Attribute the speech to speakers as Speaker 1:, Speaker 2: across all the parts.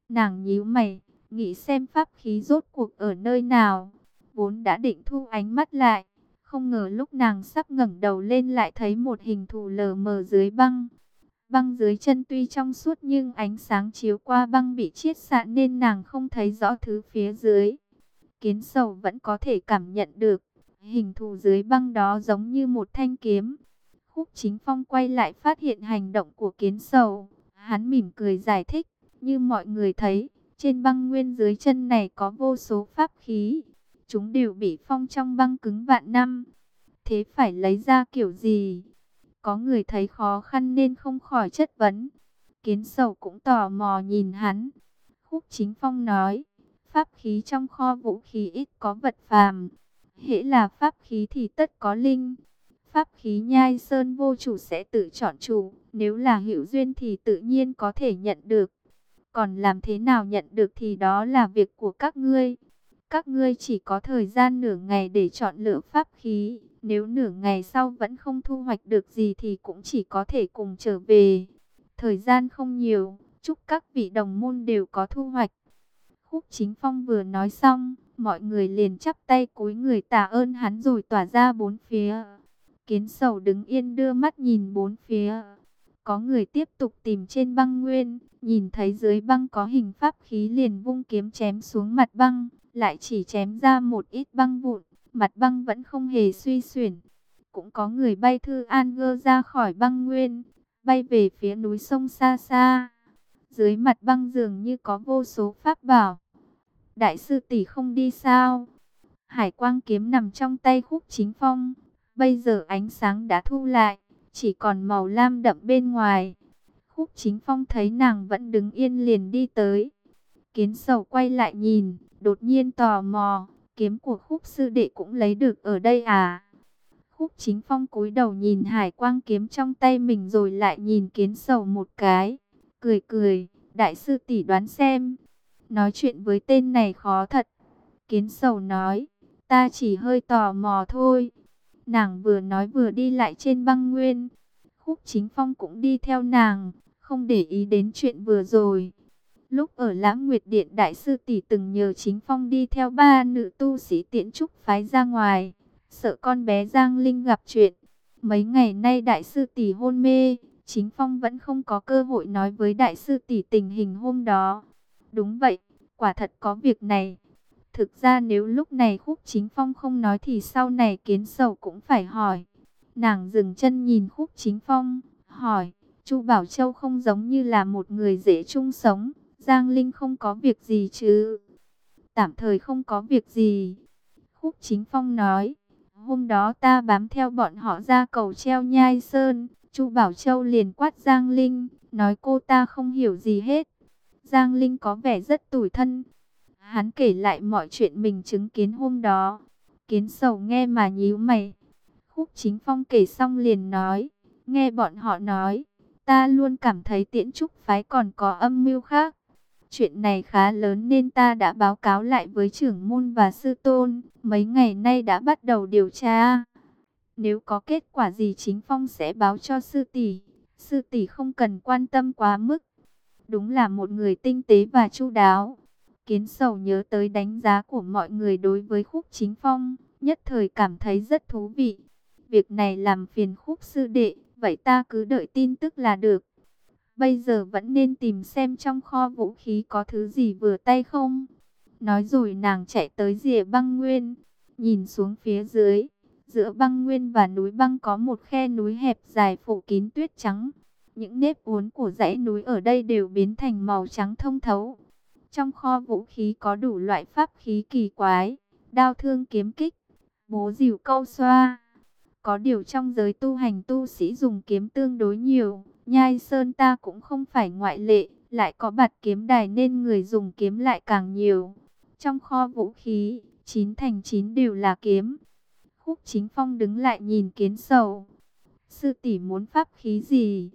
Speaker 1: Nàng nhíu mày, nghĩ xem pháp khí rốt cuộc ở nơi nào. Vốn đã định thu ánh mắt lại, không ngờ lúc nàng sắp ngẩng đầu lên lại thấy một hình thù lờ mờ dưới băng. Băng dưới chân tuy trong suốt nhưng ánh sáng chiếu qua băng bị chiết xạ nên nàng không thấy rõ thứ phía dưới. Kiến Sầu vẫn có thể cảm nhận được, hình thù dưới băng đó giống như một thanh kiếm. Khúc Chính Phong quay lại phát hiện hành động của Kiến Sầu, hắn mỉm cười giải thích, như mọi người thấy, trên băng nguyên dưới chân này có vô số pháp khí, chúng đều bị phong trong băng cứng vạn năm. Thế phải lấy ra kiểu gì? Có người thấy khó khăn nên không khỏi chất vấn. Kiến Sầu cũng tò mò nhìn hắn. Khúc Chính Phong nói, pháp khí trong kho vũ khí ít có vật phàm. Hễ là pháp khí thì tất có linh. Pháp khí Nhai Sơn vô chủ sẽ tự chọn chủ. Nếu là hữu duyên thì tự nhiên có thể nhận được. Còn làm thế nào nhận được thì đó là việc của các ngươi. Các ngươi chỉ có thời gian nửa ngày để chọn lựa pháp khí. Nếu nửa ngày sau vẫn không thu hoạch được gì thì cũng chỉ có thể cùng trở về. Thời gian không nhiều, chúc các vị đồng môn đều có thu hoạch. Khúc Chính Phong vừa nói xong, mọi người liền chắp tay cúi người tạ ơn hắn rồi tỏa ra bốn phía. Kiến Sầu đứng yên đưa mắt nhìn bốn phía. Có người tiếp tục tìm trên băng nguyên, nhìn thấy dưới băng có hình pháp khí liền vung kiếm chém xuống mặt băng, lại chỉ chém ra một ít băng vụn, mặt băng vẫn không hề suy xuyển. Cũng có người bay Thư An Gơ ra khỏi băng nguyên, bay về phía núi sông xa xa. Dưới mặt băng dường như có vô số pháp bảo. Đại sư tỷ không đi sao? Hải quang kiếm nằm trong tay Khúc Chính Phong. Bây giờ ánh sáng đã thu lại, chỉ còn màu lam đậm bên ngoài. Khúc Chính Phong thấy nàng vẫn đứng yên liền đi tới. Kiến Sầu quay lại nhìn, đột nhiên tò mò, kiếm của Khúc sư đệ cũng lấy được ở đây à? Khúc Chính Phong cúi đầu nhìn hải quang kiếm trong tay mình rồi lại nhìn Kiến Sầu một cái, cười cười, đại sư tỷ đoán xem. Nói chuyện với tên này khó thật. Kiến Sầu nói, ta chỉ hơi tò mò thôi. Nàng vừa nói vừa đi lại trên băng nguyên. Khúc Chính Phong cũng đi theo nàng, không để ý đến chuyện vừa rồi. Lúc ở Lãng Nguyệt Điện, đại sư tỷ từng nhờ Chính Phong đi theo ba nữ tu sĩ Tiễn Trúc phái ra ngoài, sợ con bé Giang Linh gặp chuyện. Mấy ngày nay đại sư tỷ hôn mê, Chính Phong vẫn không có cơ hội nói với đại sư tỷ tình hình hôm đó. Đúng vậy, quả thật có việc này. Thực ra nếu lúc này Khúc Chính Phong không nói thì sau này Kiến Sầu cũng phải hỏi. Nàng dừng chân nhìn Khúc Chính Phong, hỏi, Chu Bảo Châu không giống như là một người dễ chung sống, Giang Linh không có việc gì chứ? Tạm thời không có việc gì. Khúc Chính Phong nói, hôm đó ta bám theo bọn họ ra cầu treo Nhai Sơn, Chu Bảo Châu liền quát Giang Linh, nói cô ta không hiểu gì hết. Giang Linh có vẻ rất tủi thân. Hắn kể lại mọi chuyện mình chứng kiến hôm đó. Kiến Sầu nghe mà nhíu mày. Khúc Chính Phong kể xong liền nói, nghe bọn họ nói, ta luôn cảm thấy Tiễn Trúc phái còn có âm mưu khác. Chuyện này khá lớn nên ta đã báo cáo lại với trưởng môn và sư tôn, mấy ngày nay đã bắt đầu điều tra. Nếu có kết quả gì Chính Phong sẽ báo cho sư tỷ. Sư tỷ không cần quan tâm quá mức. Đúng là một người tinh tế và chu đáo. Kiến Sầu nhớ tới đánh giá của mọi người đối với Khúc Chính Phong, nhất thời cảm thấy rất thú vị. Việc này làm phiền Khúc sư đệ, vậy ta cứ đợi tin tức là được. Bây giờ vẫn nên tìm xem trong kho vũ khí có thứ gì vừa tay không. Nói rồi nàng chạy tới rìa băng nguyên, nhìn xuống phía dưới. Giữa băng nguyên và núi băng có một khe núi hẹp dài phủ kín tuyết trắng. Những nếp uốn của dãy núi ở đây đều biến thành màu trắng thông thấu. Trong kho vũ khí có đủ loại pháp khí kỳ quái, đao thương kiếm kích, búa rìu câu xoa. Có điều trong giới tu hành tu sĩ dùng kiếm tương đối nhiều, Nhai Sơn ta cũng không phải ngoại lệ, lại có bạt kiếm đài nên người dùng kiếm lại càng nhiều. Trong kho vũ khí, 9 thành 9 đều là kiếm. Khúc Chính Phong đứng lại nhìn Kiến Sầu. Sư tỷ muốn pháp khí gì?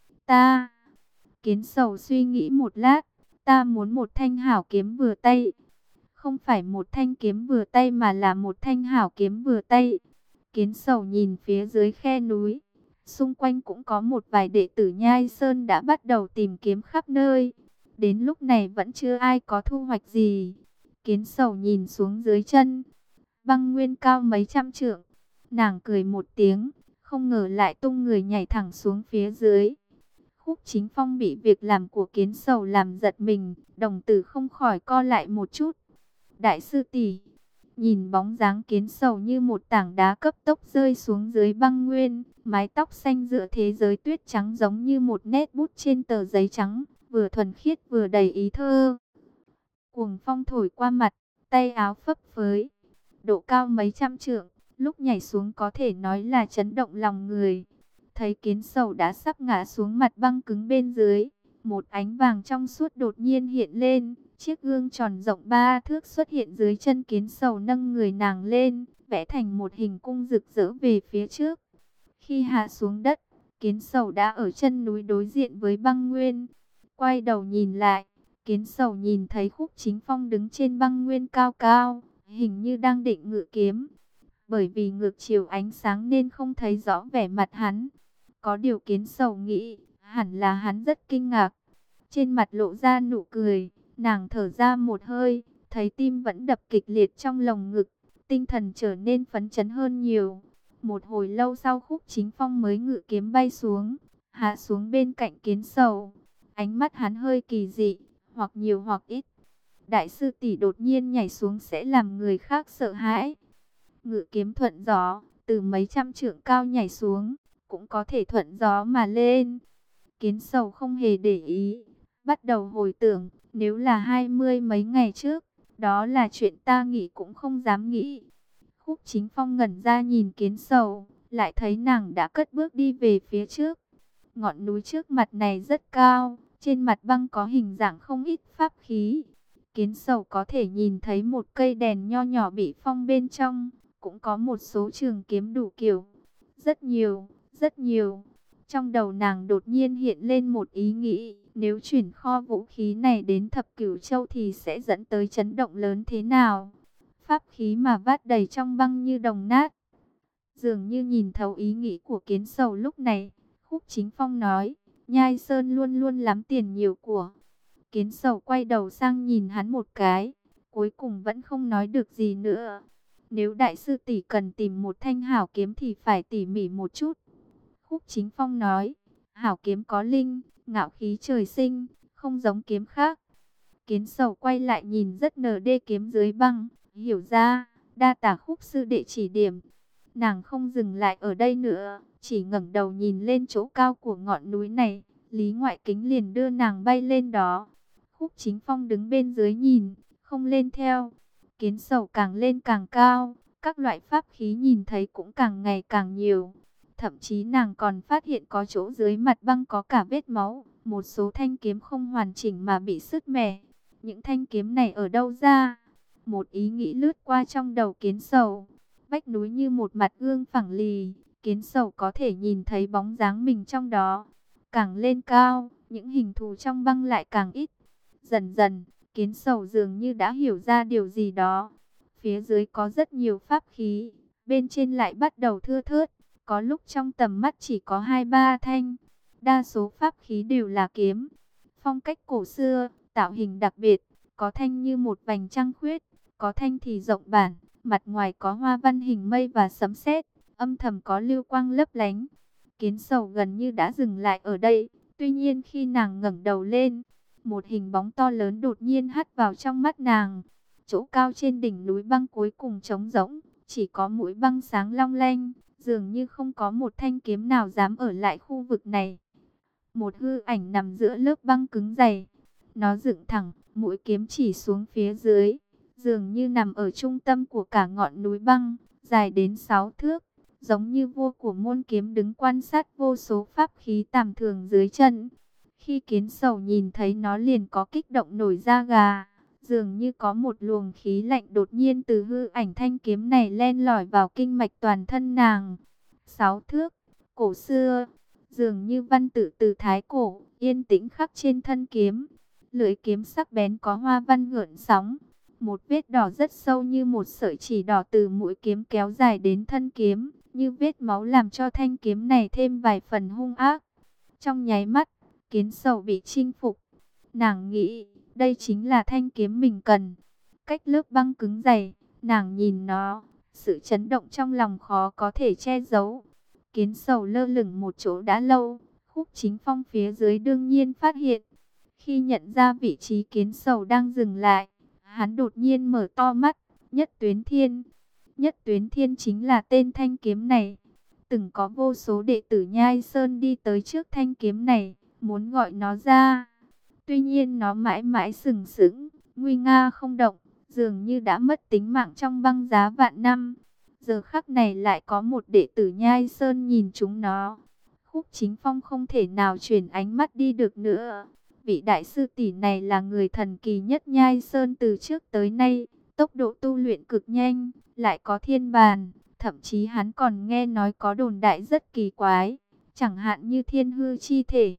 Speaker 1: Ta. Kiến Sầu suy nghĩ một lát. Ta muốn một thanh hảo kiếm vừa tay. Không phải một thanh kiếm vừa tay mà là một thanh hảo kiếm vừa tay. Kiến Sầu nhìn phía dưới khe núi. Xung quanh cũng có một vài đệ tử Nhai Sơn đã bắt đầu tìm kiếm khắp nơi. Đến lúc này vẫn chưa ai có thu hoạch gì. Kiến Sầu nhìn xuống dưới chân, băng nguyên cao mấy trăm trượng. Nàng cười một tiếng, không ngờ lại tung người nhảy thẳng xuống phía dưới. Khúc Chính Phong bị việc làm của Kiến Sầu làm giật mình, đồng tử không khỏi co lại một chút. Đại sư tỷ, nhìn bóng dáng Kiến Sầu như một tảng đá cấp tốc rơi xuống dưới băng nguyên, mái tóc xanh giữa thế giới tuyết trắng giống như một nét bút trên tờ giấy trắng, vừa thuần khiết vừa đầy ý thơ. Cuồng phong thổi qua mặt, tay áo phấp phới, độ cao mấy trăm trượng, lúc nhảy xuống có thể nói là chấn động lòng người. Thấy Kiến Sầu đã sắp ngã xuống mặt băng cứng bên dưới, một ánh vàng trong suốt đột nhiên hiện lên, chiếc gương tròn rộng 3 thước xuất hiện dưới chân Kiến Sầu, nâng người nàng lên, vẽ thành một hình cung rực rỡ về phía trước. Khi hạ xuống đất, Kiến Sầu đã ở chân núi đối diện với băng nguyên. Quay đầu nhìn lại, Kiến Sầu nhìn thấy Khúc Chính Phong đứng trên băng nguyên cao cao, hình như đang định ngự kiếm. Bởi vì ngược chiều ánh sáng nên không thấy rõ vẻ mặt hắn. Có điều Kiến Sầu nghĩ, hẳn là hắn rất kinh ngạc. Trên mặt lộ ra nụ cười, nàng thở ra một hơi, thấy tim vẫn đập kịch liệt trong lồng ngực, tinh thần trở nên phấn chấn hơn nhiều. Một hồi lâu sau Khúc Chính Phong mới ngự kiếm bay xuống, hạ xuống bên cạnh Kiến Sầu. Ánh mắt hắn hơi kỳ dị, hoặc nhiều hoặc ít. Đại sư tỷ đột nhiên nhảy xuống sẽ làm người khác sợ hãi. Ngự kiếm thuận gió, từ mấy trăm trượng cao nhảy xuống, cũng có thể thuận gió mà lên. Kiến Sầu không hề để ý, bắt đầu hồi tưởng, nếu là 20 mấy ngày trước, đó là chuyện ta nghĩ cũng không dám nghĩ. Khúc Chính Phong ngẩn ra nhìn Kiến Sầu, lại thấy nàng đã cất bước đi về phía trước. Ngọn núi trước mặt này rất cao, trên mặt băng có hình dạng không ít pháp khí. Kiến Sầu có thể nhìn thấy một cây đèn nho nhỏ bị phong bên trong, cũng có một số trường kiếm đủ kiểu. Rất nhiều, rất nhiều. Trong đầu nàng đột nhiên hiện lên một ý nghĩ, nếu chuyển kho vũ khí này đến Thập Cửu Châu thì sẽ dẫn tới chấn động lớn thế nào? Pháp khí mà vát đầy trong băng như đồng nát. Dường như nhìn thấu ý nghĩ của Kiến Sầu lúc này, Khúc Chính Phong nói, Nhai Sơn luôn luôn lắm tiền nhiều của. Kiến Sầu quay đầu sang nhìn hắn một cái, cuối cùng vẫn không nói được gì nữa. Nếu đại sư tỷ cần tìm một thanh hảo kiếm thì phải tỉ mỉ một chút. Khúc Chính Phong nói, hảo kiếm có linh, ngạo khí trời sinh, không giống kiếm khác. Kiến Sầu quay lại nhìn rất nờ đê kiếm dưới băng, hiểu ra, đa tả Khúc sư đệ chỉ điểm. Nàng không dừng lại ở đây nữa, chỉ ngẩng đầu nhìn lên chỗ cao của ngọn núi này. Lý Ngoại Kính liền đưa nàng bay lên đó. Khúc Chính Phong đứng bên dưới nhìn, không lên theo. Kiến Sầu càng lên càng cao, các loại pháp khí nhìn thấy cũng càng ngày càng nhiều. Thậm chí nàng còn phát hiện có chỗ dưới mặt băng có cả vết máu, một số thanh kiếm không hoàn chỉnh mà bị sứt mẻ. Những thanh kiếm này ở đâu ra? Một ý nghĩ lướt qua trong đầu Kiến Sầu. Vách núi như một mặt gương phẳng lì, Kiến Sầu có thể nhìn thấy bóng dáng mình trong đó. Càng lên cao, những hình thù trong băng lại càng ít. Dần dần, Kiến Sầu dường như đã hiểu ra điều gì đó. Phía dưới có rất nhiều pháp khí, bên trên lại bắt đầu thưa thớt. Có lúc trong tầm mắt chỉ có 2-3 thanh. Đa số pháp khí đều là kiếm. Phong cách cổ xưa, tạo hình đặc biệt. Có thanh như một vành trăng khuyết, có thanh thì rộng bản. Mặt ngoài có hoa văn hình mây và sấm sét, âm thầm có lưu quang lấp lánh. Kiến Sầu gần như đã dừng lại ở đây. Tuy nhiên khi nàng ngẩng đầu lên, một hình bóng to lớn đột nhiên hắt vào trong mắt nàng. Chỗ cao trên đỉnh núi băng cuối cùng trống rỗng, chỉ có mũi băng sáng long lanh, dường như không có một thanh kiếm nào dám ở lại khu vực này. Một hư ảnh nằm giữa lớp băng cứng dày. Nó dựng thẳng, mũi kiếm chỉ xuống phía dưới, dường như nằm ở trung tâm của cả ngọn núi băng, dài đến 6 thước, giống như vua của môn kiếm đứng quan sát vô số pháp khí tầm thường dưới chân. Khi Kiến Sầu nhìn thấy nó liền có kích động nổi da gà, dường như có một luồng khí lạnh đột nhiên từ hư ảnh thanh kiếm này len lỏi vào kinh mạch toàn thân nàng. 6 thước, cổ xưa, dường như văn tự từ thái cổ, yên tĩnh khắc trên thân kiếm. Lưỡi kiếm sắc bén có hoa văn gợn sóng. Một vết đỏ rất sâu như một sợi chỉ đỏ từ mũi kiếm kéo dài đến thân kiếm, như vết máu làm cho thanh kiếm này thêm vài phần hung ác. Trong nháy mắt, Kiến Sầu bị chinh phục. Nàng nghĩ, đây chính là thanh kiếm mình cần. Cách lớp băng cứng dày, nàng nhìn nó, sự chấn động trong lòng khó có thể che giấu. Kiến Sầu lơ lửng một chỗ đã lâu, Khúc Chính Phong phía dưới đương nhiên phát hiện. Khi nhận ra vị trí Kiến Sầu đang dừng lại, hắn đột nhiên mở to mắt. Nhất Tuyến Thiên. Nhất Tuyến Thiên chính là tên thanh kiếm này. Từng có vô số đệ tử Nhai Sơn đi tới trước thanh kiếm này, muốn gọi nó ra. Tuy nhiên nó mãi mãi sừng sững, nguy nga không động, dường như đã mất tính mạng trong băng giá vạn năm. Giờ khắc này lại có một đệ tử Nhai Sơn nhìn chúng nó. Khúc Chính Phong không thể nào chuyển ánh mắt đi được nữa. Vị đại sư tỷ này là người thần kỳ nhất Nhai Sơn từ trước tới nay, tốc độ tu luyện cực nhanh, lại có thiên bàn. Thậm chí hắn còn nghe nói có đồn đại rất kỳ quái, chẳng hạn như thiên hư chi thể.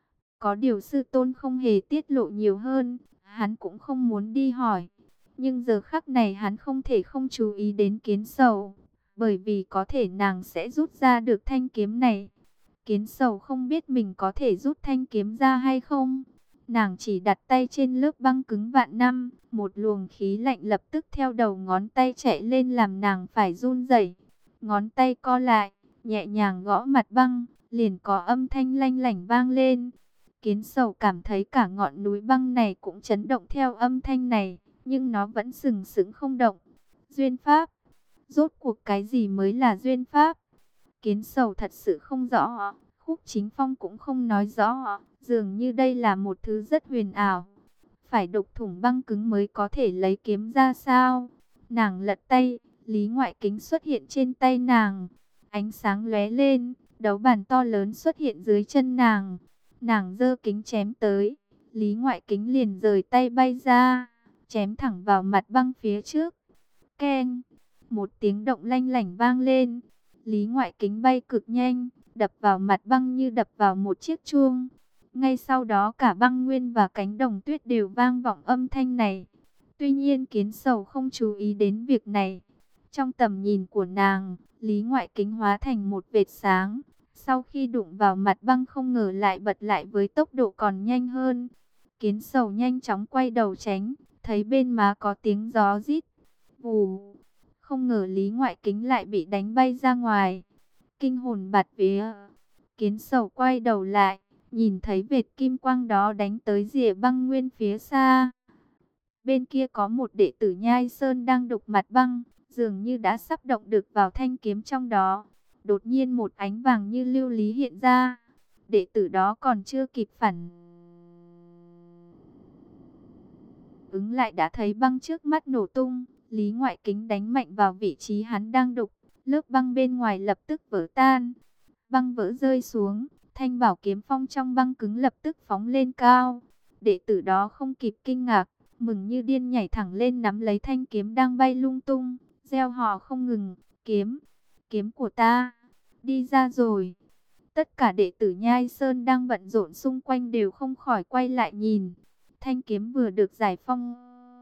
Speaker 1: Có điều sư tôn không hề tiết lộ nhiều hơn, hắn cũng không muốn đi hỏi. Nhưng giờ khắc này hắn không thể không chú ý đến Kiến Sầu, bởi vì có thể nàng sẽ rút ra được thanh kiếm này. Kiến Sầu không biết mình có thể rút thanh kiếm ra hay không. Nàng chỉ đặt tay trên lớp băng cứng vạn năm, một luồng khí lạnh lập tức theo đầu ngón tay chạy lên làm nàng phải run rẩy. Ngón tay co lại, nhẹ nhàng gõ mặt băng, liền có âm thanh lanh lảnh vang lên. Kiến Sầu cảm thấy cả ngọn núi băng này cũng chấn động theo âm thanh này, nhưng nó vẫn sừng sững không động. Duyên pháp, rốt cuộc cái gì mới là duyên pháp? Kiến Sầu thật sự không rõ, Khúc Chính Phong cũng không nói rõ, dường như đây là một thứ rất huyền ảo. Phải đục thủng băng cứng mới có thể lấy kiếm ra sao? Nàng lật tay, Lý Ngoại Kính xuất hiện trên tay nàng. Ánh sáng lóe lên, đấu bàn to lớn xuất hiện dưới chân nàng. Nàng giơ kính chém tới, Lý Ngoại Kính liền rời tay bay ra, chém thẳng vào mặt băng phía trước. Keng, một tiếng động lanh lảnh vang lên. Lý Ngoại Kính bay cực nhanh, đập vào mặt băng như đập vào một chiếc chuông. Ngay sau đó cả băng nguyên và cánh đồng tuyết đều vang vọng âm thanh này. Tuy nhiên Kiến Sầu không chú ý đến việc này. Trong tầm nhìn của nàng, Lý Ngoại Kính hóa thành một vệt sáng. Sau khi đụng vào mặt băng không ngờ lại bật lại với tốc độ còn nhanh hơn. Kiến Sầu nhanh chóng quay đầu tránh, thấy bên má có tiếng gió rít. Vù, không ngờ Lý Ngoại Kính lại bị đánh bay ra ngoài. Kinh hồn bạt vía. Kiến Sầu quay đầu lại, nhìn thấy vệt kim quang đó đánh tới rìa băng nguyên phía xa. Bên kia có một đệ tử Nhai Sơn đang đục mặt băng, dường như đã sắp động được vào thanh kiếm trong đó. Đột nhiên một ánh vàng như lưu lý hiện ra. Đệ tử đó còn chưa kịp phản ứng lại đã thấy băng trước mắt nổ tung. Lý Ngoại Kính đánh mạnh vào vị trí hắn đang đục. Lớp băng bên ngoài lập tức vỡ tan. Băng vỡ rơi xuống. Thanh bảo kiếm phong trong băng cứng lập tức phóng lên cao. Đệ tử đó không kịp kinh ngạc, mừng như điên nhảy thẳng lên nắm lấy thanh kiếm đang bay lung tung, reo hò không ngừng. Kiếm, kiếm của ta, đi ra rồi. Tất cả đệ tử Nhai Sơn đang bận rộn xung quanh đều không khỏi quay lại nhìn. Thanh kiếm vừa được giải phong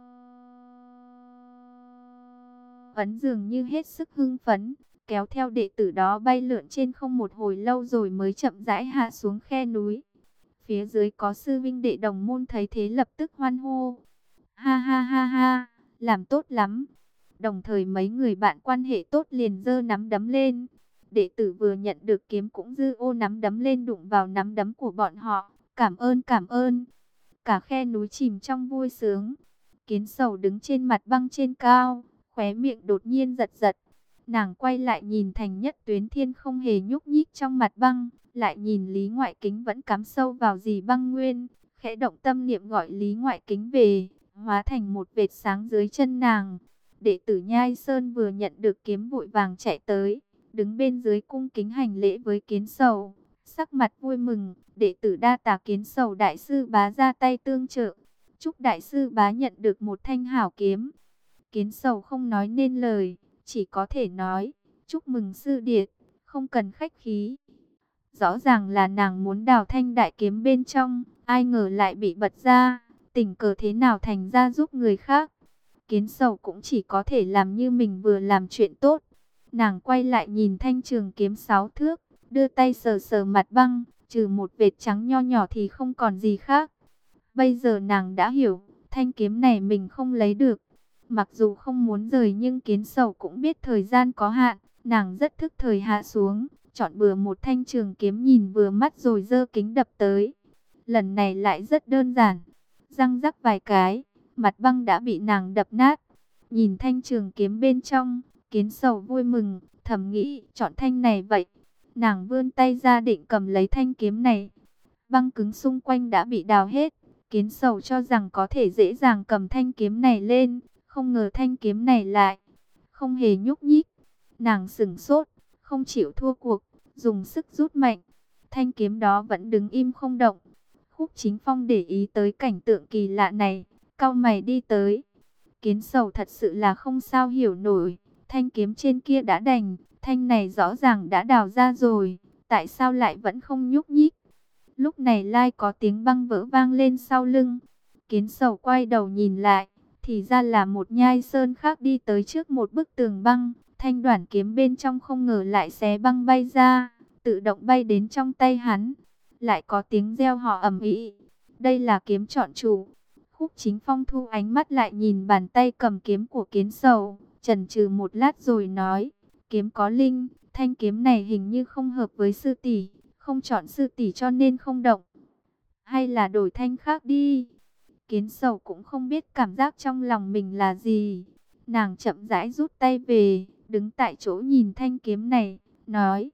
Speaker 1: ấn dường như hết sức hưng phấn, kéo theo đệ tử đó bay lượn trên không một hồi lâu rồi mới chậm rãi hạ xuống khe núi. Phía dưới có sư vinh đệ đồng môn thấy thế lập tức hoan hô. Ha ha ha ha, làm tốt lắm. Đồng thời mấy người bạn quan hệ tốt liền giơ nắm đấm lên. Đệ tử vừa nhận được kiếm cũng giơ ô nắm đấm lên đụng vào nắm đấm của bọn họ. Cảm ơn, cảm ơn. Cả khe núi chìm trong vui sướng. Kiến Sầu đứng trên mặt băng trên cao, khóe miệng đột nhiên giật giật. Nàng quay lại nhìn Thành Nhất Tuyến Thiên không hề nhúc nhích trong mặt băng, lại nhìn Lý Ngoại Kính vẫn cắm sâu vào dì băng nguyên, khẽ động tâm niệm gọi Lý Ngoại Kính về, hóa thành một vệt sáng dưới chân nàng. Đệ tử Nhai Sơn vừa nhận được kiếm vội vàng chạy tới, đứng bên dưới cung kính hành lễ với Kiến Sầu, sắc mặt vui mừng. Đệ tử đa tạ Kiến Sầu đại sư bá ra tay tương trợ, chúc đại sư bá nhận được một thanh hảo kiếm. Kiến Sầu không nói nên lời, chỉ có thể nói, chúc mừng sư điệt, không cần khách khí. Rõ ràng là nàng muốn đào thanh đại kiếm bên trong, ai ngờ lại bị bật ra, tình cờ thế nào thành ra giúp người khác. Kiến Sầu cũng chỉ có thể làm như mình vừa làm chuyện tốt. Nàng quay lại nhìn thanh trường kiếm 6 thước, đưa tay sờ sờ mặt băng, trừ một vệt trắng nho nhỏ thì không còn gì khác. Bây giờ nàng đã hiểu, thanh kiếm này mình không lấy được. Mặc dù không muốn rời nhưng Kiến Sầu cũng biết thời gian có hạn, nàng rất thức thời hạ xuống, chọn bừa một thanh trường kiếm nhìn vừa mắt rồi giơ kính đập tới. Lần này lại rất đơn giản, răng rắc vài cái, mặt băng đã bị nàng đập nát. Nhìn thanh trường kiếm bên trong, Kiến Sầu vui mừng, thầm nghĩ chọn thanh này vậy. Nàng vươn tay ra định cầm lấy thanh kiếm này. Băng cứng xung quanh đã bị đào hết. Kiến Sầu cho rằng có thể dễ dàng cầm thanh kiếm này lên, không ngờ thanh kiếm này lại không hề nhúc nhích. Nàng sửng sốt, không chịu thua cuộc, dùng sức rút mạnh. Thanh kiếm đó vẫn đứng im không động. Khúc Chính Phong để ý tới cảnh tượng kỳ lạ này, cau mày đi tới. Kiến Sầu thật sự là không sao hiểu nổi, thanh kiếm trên kia đã đành, thanh này rõ ràng đã đào ra rồi, tại sao lại vẫn không nhúc nhích? Lúc này lai có tiếng băng vỡ vang lên sau lưng. Kiến Sầu quay đầu nhìn lại, thì ra là một nhai sơn khác đi tới trước một bức tường băng. Thanh đoản kiếm bên trong không ngờ lại xé băng bay ra, tự động bay đến trong tay hắn. Lại có tiếng reo hò ầm ĩ. Đây là kiếm chọn chủ. Khúc Chính Phong thu ánh mắt lại nhìn bàn tay cầm kiếm của Kiến Sầu, chần chừ một lát rồi nói: kiếm có linh, thanh kiếm này hình như không hợp với sư tỷ, không chọn sư tỷ cho nên không động. Hay là đổi thanh khác đi. Kiến Sầu cũng không biết cảm giác trong lòng mình là gì. Nàng chậm rãi rút tay về, đứng tại chỗ nhìn thanh kiếm này, nói: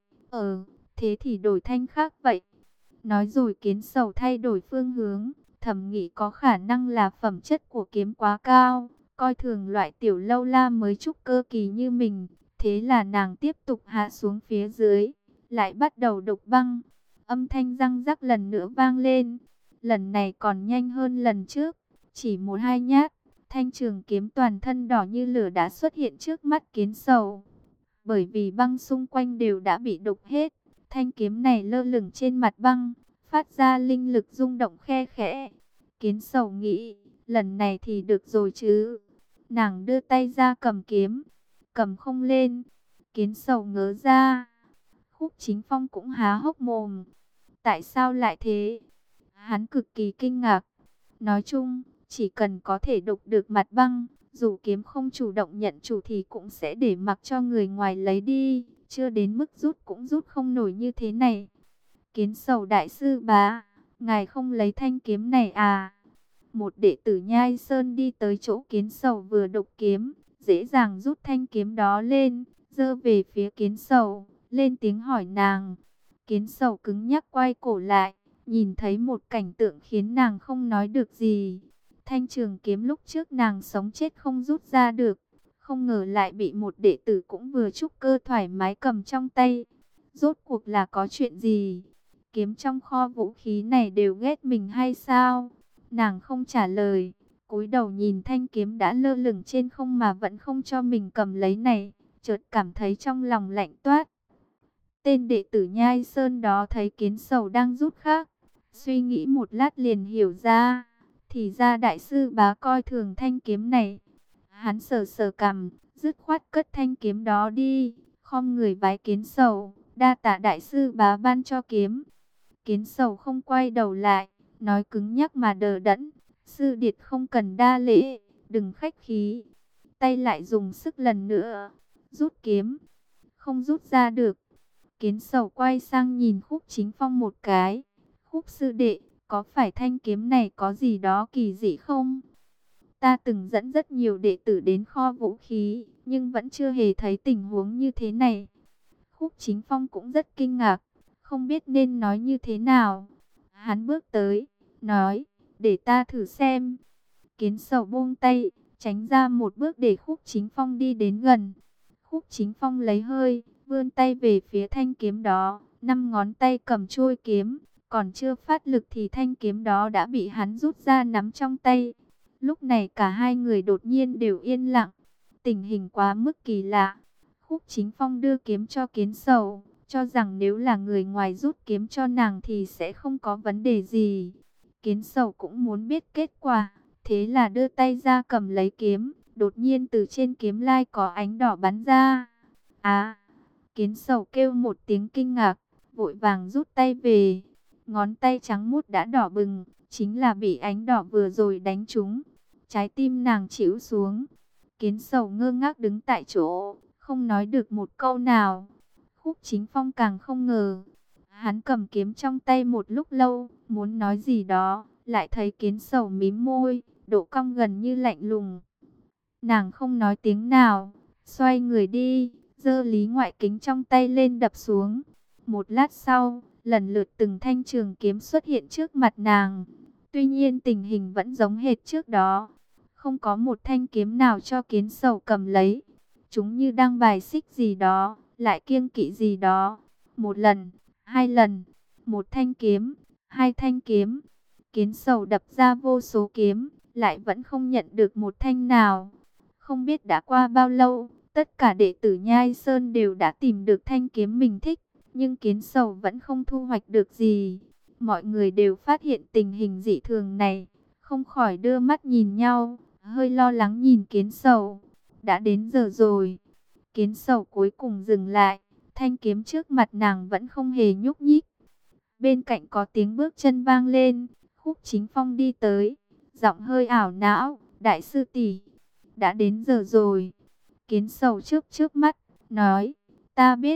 Speaker 1: thế thì đổi thanh khác vậy. Nói rồi Kiến Sầu thay đổi phương hướng, thầm nghĩ có khả năng là phẩm chất của kiếm quá cao, coi thường loại tiểu lâu la mới trúc cơ kỳ như mình. Thế là nàng tiếp tục hạ xuống phía dưới, lại bắt đầu đục băng. Âm thanh răng rắc lần nữa vang lên, lần này còn nhanh hơn lần trước, chỉ một hai nhát, thanh trường kiếm toàn thân đỏ như lửa đã xuất hiện trước mắt Kiến Sầu. Bởi vì băng xung quanh đều đã bị đục hết, thanh kiếm này lơ lửng trên mặt băng, phát ra linh lực rung động khe khẽ. Kiến Sầu nghĩ, lần này thì được rồi chứ. Nàng đưa tay ra cầm kiếm, cầm không lên. Kiến Sầu ngớ ra. Khúc Chính Phong cũng há hốc mồm. Tại sao lại thế? Hắn cực kỳ kinh ngạc. Nói chung, chỉ cần có thể đục được mặt băng, dù kiếm không chủ động nhận chủ thì cũng sẽ để mặc cho người ngoài lấy đi. Chưa đến mức rút cũng rút không nổi như thế này. Kiến Sầu đại sư bá, ngài không lấy thanh kiếm này à? Một đệ tử Nhai Sơn đi tới chỗ Kiến Sầu vừa đục kiếm, dễ dàng rút thanh kiếm đó lên, giơ về phía Kiến Sầu, lên tiếng hỏi nàng. Kiến Sầu cứng nhắc quay cổ lại, nhìn thấy một cảnh tượng khiến nàng không nói được gì. Thanh trường kiếm lúc trước nàng sống chết không rút ra được, không ngờ lại bị một đệ tử cũng vừa trúc cơ thoải mái cầm trong tay. Rốt cuộc là có chuyện gì? Kiếm trong kho vũ khí này đều ghét mình hay sao? Nàng không trả lời, cúi đầu nhìn thanh kiếm đã lơ lửng trên không mà vẫn không cho mình cầm lấy này, chợt cảm thấy trong lòng lạnh toát. Tên đệ tử Nhai Sơn đó thấy Kiến Sầu đang rút khác, suy nghĩ một lát liền hiểu ra, thì ra đại sư bá coi thường thanh kiếm này. Hắn sờ sờ cằm, dứt khoát cất thanh kiếm đó đi, khom người vái Kiến Sầu, đa tạ đại sư bá ban cho kiếm. Kiến Sầu không quay đầu lại, nói cứng nhắc mà đờ đẫn: sư điệt không cần đa lễ, đừng khách khí. Tay lại dùng sức lần nữa, rút kiếm, không rút ra được. Kiến Sầu quay sang nhìn Khúc Chính Phong một cái: Khúc sư đệ, có phải thanh kiếm này có gì đó kỳ dị không? Ta từng dẫn rất nhiều đệ tử đến kho vũ khí, nhưng vẫn chưa hề thấy tình huống như thế này. Khúc Chính Phong cũng rất kinh ngạc, không biết nên nói như thế nào. Hắn bước tới, nói: để ta thử xem. Kiến Sầu buông tay, tránh ra một bước để Khúc Chính Phong đi đến gần. Khúc Chính Phong lấy hơi, vươn tay về phía thanh kiếm đó, 5 ngón tay cầm chuôi kiếm, còn chưa phát lực thì thanh kiếm đó đã bị hắn rút ra nắm trong tay. Lúc này cả hai người đột nhiên đều yên lặng, tình hình quá mức kỳ lạ. Khúc Chính Phong đưa kiếm cho Kiến Sầu, cho rằng nếu là người ngoài rút kiếm cho nàng thì sẽ không có vấn đề gì. Kiến Sầu cũng muốn biết kết quả, thế là đưa tay ra cầm lấy kiếm, đột nhiên từ trên kiếm lai có ánh đỏ bắn ra. À! Kiến Sầu kêu một tiếng kinh ngạc, vội vàng rút tay về. Ngón tay trắng muốt đã đỏ bừng, chính là bị ánh đỏ vừa rồi đánh trúng. Trái tim nàng chịu xuống. Kiến Sầu ngơ ngác đứng tại chỗ, không nói được một câu nào. Khúc Chính Phong càng không ngờ. Hắn cầm kiếm trong tay một lúc lâu, muốn nói gì đó, lại thấy Kiến Sầu mím môi, độ cong gần như lạnh lùng. Nàng không nói tiếng nào, xoay người đi, giơ Lý Ngoại Kính trong tay lên đập xuống. Một lát sau, lần lượt từng thanh trường kiếm xuất hiện trước mặt nàng. Tuy nhiên tình hình vẫn giống hệt trước đó. Không có một thanh kiếm nào cho Kiến Sầu cầm lấy. Chúng như đang bài xích gì đó, lại kiêng kỵ gì đó. Một lần, hai lần, một thanh kiếm, hai thanh kiếm. Kiến Sầu đập ra vô số kiếm, lại vẫn không nhận được một thanh nào. Không biết đã qua bao lâu, tất cả đệ tử Nhai Sơn đều đã tìm được thanh kiếm mình thích, nhưng Kiến Sầu vẫn không thu hoạch được gì. Mọi người đều phát hiện tình hình dị thường này, không khỏi đưa mắt nhìn nhau, hơi lo lắng nhìn Kiến Sầu. Đã đến giờ rồi. Kiến Sầu cuối cùng dừng lại, thanh kiếm trước mặt nàng vẫn không hề nhúc nhích. Bên cạnh có tiếng bước chân vang lên, Khúc Chính Phong đi tới, giọng hơi ảo não, đại sư tỷ, đã đến giờ rồi. Kiến Sầu chớp chớp mắt, nói, ta biết,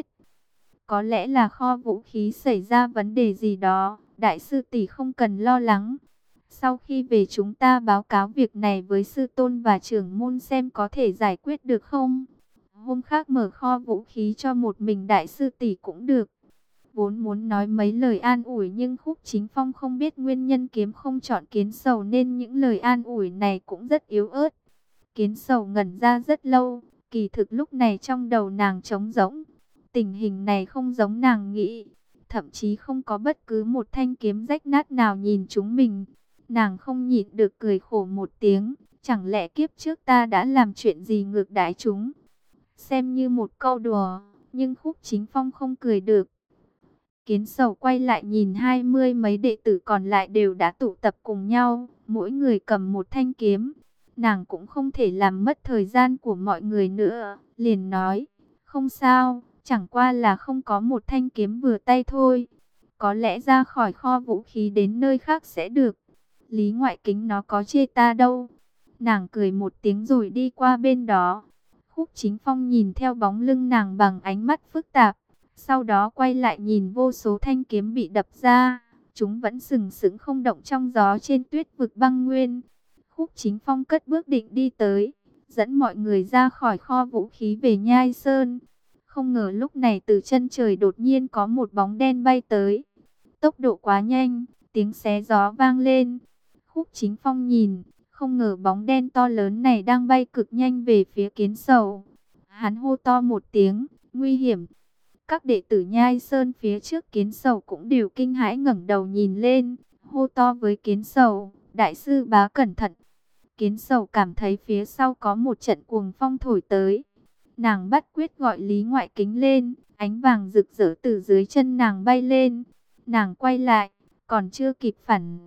Speaker 1: có lẽ là kho vũ khí xảy ra vấn đề gì đó, đại sư tỷ không cần lo lắng. Sau khi về chúng ta báo cáo việc này với sư tôn và trưởng môn xem có thể giải quyết được không. Hôm khác mở kho vũ khí cho một mình đại sư tỷ cũng được. Vốn muốn nói mấy lời an ủi nhưng Khúc Chính Phong không biết nguyên nhân kiếm không chọn Kiến Sầu nên những lời an ủi này cũng rất yếu ớt. Kiến Sầu ngẩn ra rất lâu, kỳ thực lúc này trong đầu nàng trống rỗng. Tình hình này không giống nàng nghĩ, thậm chí không có bất cứ một thanh kiếm rách nát nào nhìn chúng mình. Nàng không nhịn được cười khổ một tiếng, chẳng lẽ kiếp trước ta đã làm chuyện gì ngược đãi chúng. Xem như một câu đùa, nhưng Khúc Chính Phong không cười được. Kiến Sầu quay lại nhìn 20 mấy đệ tử còn lại đều đã tụ tập cùng nhau, mỗi người cầm một thanh kiếm. Nàng cũng không thể làm mất thời gian của mọi người nữa, liền nói, không sao, chẳng qua là không có một thanh kiếm vừa tay thôi. Có lẽ ra khỏi kho vũ khí đến nơi khác sẽ được. Lý Ngoại Kính nó có chê ta đâu. Nàng cười một tiếng rồi đi qua bên đó. Khúc Chính Phong nhìn theo bóng lưng nàng bằng ánh mắt phức tạp. Sau đó quay lại nhìn vô số thanh kiếm bị đập ra. Chúng vẫn sừng sững không động trong gió trên tuyết vực băng nguyên. Khúc Chính Phong cất bước định đi tới, dẫn mọi người ra khỏi kho vũ khí về Nhai Sơn. Không ngờ lúc này từ chân trời đột nhiên có một bóng đen bay tới. Tốc độ quá nhanh, tiếng xé gió vang lên. Khúc Chính Phong nhìn, không ngờ bóng đen to lớn này đang bay cực nhanh về phía Kiến Sầu. Hắn hô to một tiếng, nguy hiểm. Các đệ tử Nhai Sơn phía trước Kiến Sầu cũng đều kinh hãi ngẩng đầu nhìn lên, hô to với Kiến Sầu, đại sư bá cẩn thận. Kiến Sầu cảm thấy phía sau có một trận cuồng phong thổi tới. Nàng bắt quyết gọi Lý Ngoại Kính lên, ánh vàng rực rỡ từ dưới chân nàng bay lên. Nàng quay lại, còn chưa kịp phản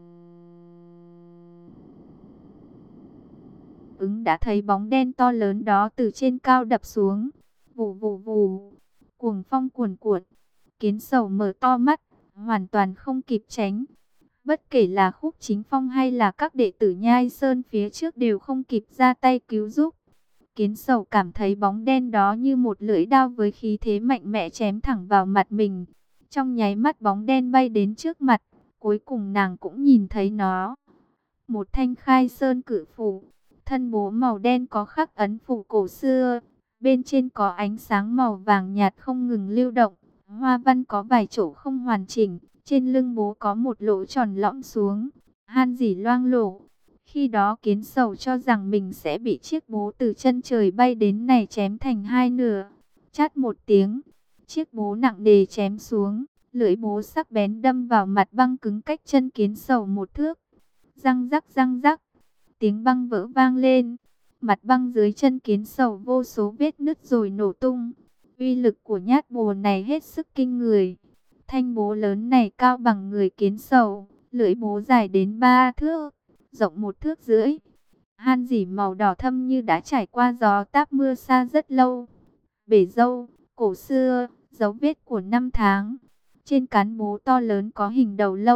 Speaker 1: ứng đã thấy bóng đen to lớn đó từ trên cao đập xuống. Vù vù vù, cuồng phong cuồn cuộn. Kiến Sầu mở to mắt, hoàn toàn không kịp tránh. Bất kể là Khúc Chính Phong hay là các đệ tử Nhai Sơn phía trước đều không kịp ra tay cứu giúp. Kiến Sầu cảm thấy bóng đen đó như một lưỡi đao với khí thế mạnh mẽ chém thẳng vào mặt mình. Trong nháy mắt bóng đen bay đến trước mặt, cuối cùng nàng cũng nhìn thấy nó. Một thanh Khai Sơn cự phủ, thân búa màu đen có khắc ấn phủ cổ xưa. Bên trên có ánh sáng màu vàng nhạt không ngừng lưu động, hoa văn có vài chỗ không hoàn chỉnh. Trên lưng búa có một lỗ tròn lõm xuống, han rỉ loang lổ. Khi đó Kiến Sầu cho rằng mình sẽ bị chiếc búa từ chân trời bay đến này chém thành hai nửa. Chát một tiếng, chiếc búa nặng nề chém xuống, lưỡi búa sắc bén đâm vào mặt băng cứng cách chân Kiến Sầu một thước. Răng rắc, tiếng băng vỡ vang lên. Mặt băng dưới chân Kiến Sầu vô số vết nứt rồi nổ tung. Uy lực của nhát búa này hết sức kinh người. Thanh búa lớn này cao bằng người Kiến Sầu, lưỡi búa dài đến 3 thước, rộng 1 thước rưỡi. Han rỉ màu đỏ thâm như đã trải qua gió táp mưa xa rất lâu. Bể râu, cổ xưa, dấu vết của năm tháng. Trên cán búa to lớn có hình đầu lâu,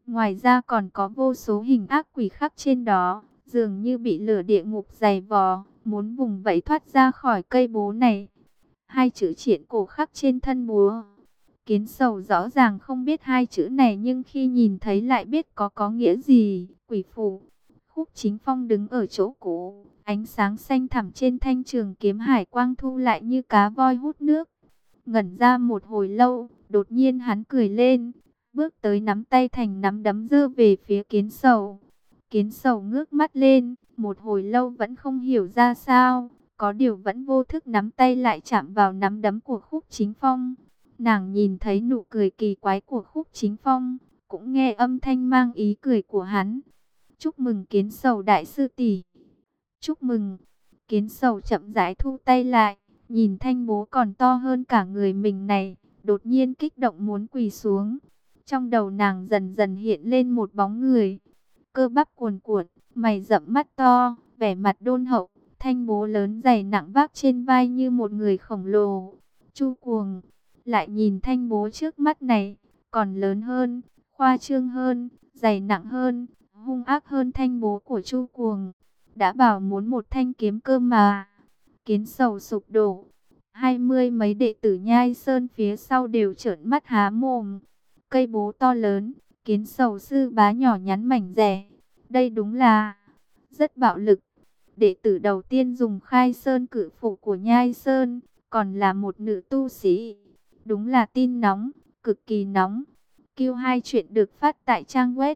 Speaker 1: Ngoài ra còn có vô số hình ác quỷ khắc trên đó, dường như bị lửa địa ngục giày vò, muốn vùng vẫy thoát ra khỏi cây bố này. Hai chữ triện cổ khắc trên thân búa. Kiến Sầu rõ ràng không biết hai chữ này, nhưng khi nhìn thấy lại biết có nghĩa gì. Quỷ phủ. Khúc Chính Phong đứng ở chỗ cũ, ánh sáng xanh thẳm trên thanh trường kiếm hải quang thu lại như cá voi hút nước. Ngẩn ra một hồi lâu, đột nhiên hắn cười lên, bước tới nắm tay thành nắm đấm giơ về phía Kiến Sầu. Kiến Sầu ngước mắt lên, một hồi lâu vẫn không hiểu ra sao, có điều vẫn vô thức nắm tay lại chạm vào nắm đấm của Khúc Chính Phong. Nàng nhìn thấy nụ cười kỳ quái của Khúc Chính Phong, cũng nghe âm thanh mang ý cười của hắn. Chúc mừng Kiến Sầu đại sư tỷ. Chúc mừng. Kiến Sầu chậm rãi thu tay lại, nhìn thanh bố còn to hơn cả người mình này, đột nhiên kích động muốn quỳ xuống. Trong đầu nàng dần dần hiện lên một bóng người, cơ bắp cuồn cuộn, mày rậm mắt to, vẻ mặt đôn hậu, thanh bố lớn dày nặng vác trên vai như một người khổng lồ. Chu Cuồng, lại nhìn thanh bố trước mắt này, còn lớn hơn, khoa trương hơn, dày nặng hơn, hung ác hơn thanh bố của Chu Cuồng. Đã bảo muốn một thanh kiếm cơ mà. Kiến Sầu sụp đổ. 20 mấy đệ tử Nhai Sơn phía sau đều trợn mắt há mồm. Cây bố to lớn, Kiến Sầu sư bá nhỏ nhắn mảnh dẻ. Đây đúng là rất bạo lực. Đệ tử đầu tiên dùng Khai Sơn cự phủ của Nhai Sơn, còn là một nữ tu sĩ. Đúng là tin nóng, cực kỳ nóng. Q2 chuyện được phát tại trang web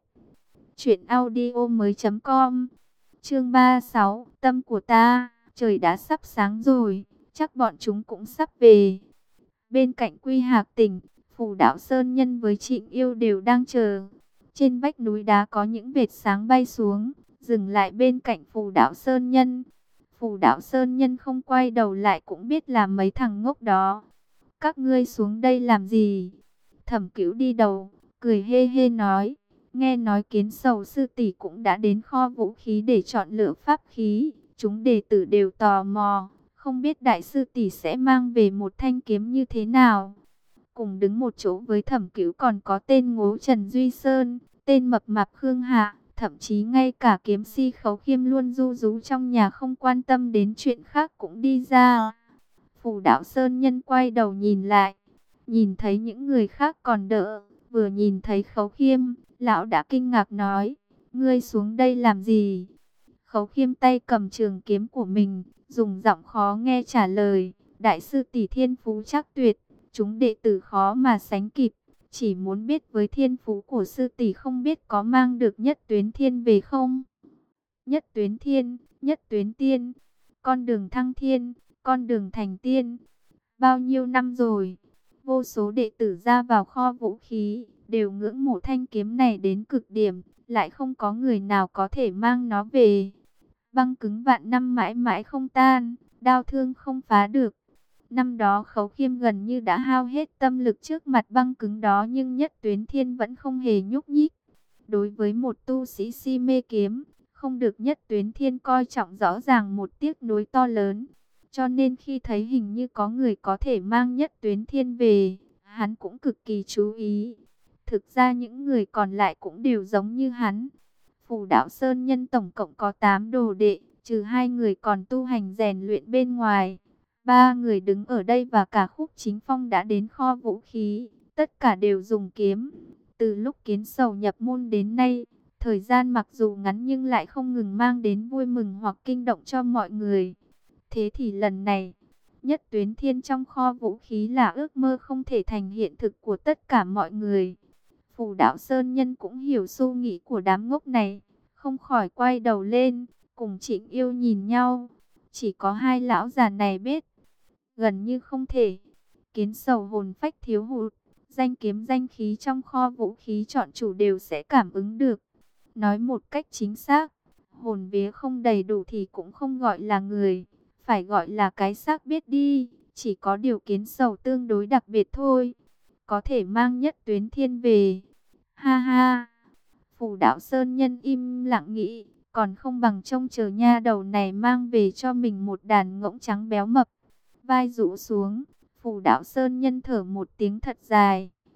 Speaker 1: truyệnaudiomoi.com. Chương 36, tâm của ta. Trời đã sắp sáng rồi, chắc bọn chúng cũng sắp về. Bên cạnh Quy Hạc Tỉnh, Phù Đạo Sơn Nhân với Trịnh Yêu đều đang chờ. Trên vách núi đá có những vệt sáng bay xuống, dừng lại bên cạnh Phù Đạo Sơn Nhân. Phù Đạo Sơn Nhân không quay đầu lại cũng biết là mấy thằng ngốc đó. Các ngươi xuống đây làm gì? Thẩm Cửu đi đầu, cười hê hê nói. Nghe nói Kiến Sầu sư tỷ cũng đã đến kho vũ khí để chọn lựa pháp khí. Chúng đệ tử đều tò mò, không biết đại sư tỷ sẽ mang về một thanh kiếm như thế nào. Cùng đứng một chỗ với Thẩm Cửu còn có tên Ngố Trần Duy Sơn, tên mập mạp Khương Hạ, thậm chí ngay cả kiếm si Khấu Khiêm luôn ru rú trong nhà không quan tâm đến chuyện khác cũng đi ra. Phù Đạo Sơn Nhân quay đầu nhìn lại, nhìn thấy những người khác còn đỡ, vừa nhìn thấy Khấu Khiêm, lão đã kinh ngạc nói, ngươi xuống đây làm gì? Khấu Khiêm tay cầm trường kiếm của mình, dùng giọng khó nghe trả lời, đại sư tỷ thiên phú chắc tuyệt, chúng đệ tử khó mà sánh kịp, chỉ muốn biết với thiên phú của sư tỷ không biết có mang được Nhất Tuyến Thiên về không? Nhất Tuyến Thiên, Nhất Tuyến Tiên, con đường thăng thiên, con đường thành tiên. Bao nhiêu năm rồi, vô số đệ tử ra vào kho vũ khí, đều ngưỡng mộ thanh kiếm này đến cực điểm, lại không có người nào có thể mang nó về. Băng cứng vạn năm mãi mãi không tan, đao thương không phá được. Năm đó Khấu Khiêm gần như đã hao hết tâm lực trước mặt băng cứng đó, nhưng Nhất Tuyến Thiên vẫn không hề nhúc nhích. Đối với một tu sĩ si mê kiếm, không được Nhất Tuyến Thiên coi trọng rõ ràng một tiếc nuối to lớn. Cho nên khi thấy hình như có người có thể mang Nhất Tuyến Thiên về, hắn cũng cực kỳ chú ý. Thực ra những người còn lại cũng đều giống như hắn. Phù Đạo Sơn Nhân tổng cộng có 8 đồ đệ, trừ 2 người còn tu hành rèn luyện bên ngoài. 3 người đứng ở đây và cả Khúc Chính Phong đã đến kho vũ khí, tất cả đều dùng kiếm. Từ lúc Kiến Sầu nhập môn đến nay, thời gian mặc dù ngắn nhưng lại không ngừng mang đến vui mừng hoặc kinh động cho mọi người. Thế thì lần này, Nhất Tuyến Thiên trong kho vũ khí là ước mơ không thể thành hiện thực của tất cả mọi người. Phù Đạo Sơn Nhân cũng hiểu suy nghĩ của đám ngốc này, không khỏi quay đầu lên, cùng Trịnh Yêu nhìn nhau. Chỉ có hai lão già này biết, gần như không thể. Kiến Sầu hồn phách thiếu hụt, danh kiếm danh khí trong kho vũ khí chọn chủ đều sẽ cảm ứng được. Nói một cách chính xác, hồn vía không đầy đủ thì cũng không gọi là người, phải gọi là cái xác biết đi. Chỉ có điều Kiến Sầu tương đối đặc biệt thôi, có thể mang Nhất Tuyến Thiên về. Ha ha, Phù Đạo Sơn Nhân im lặng nghĩ, còn không bằng trông chờ nha đầu này mang về cho mình một đàn ngỗng trắng béo mập. Vai rũ xuống, Phù Đạo Sơn Nhân thở một tiếng thật dài.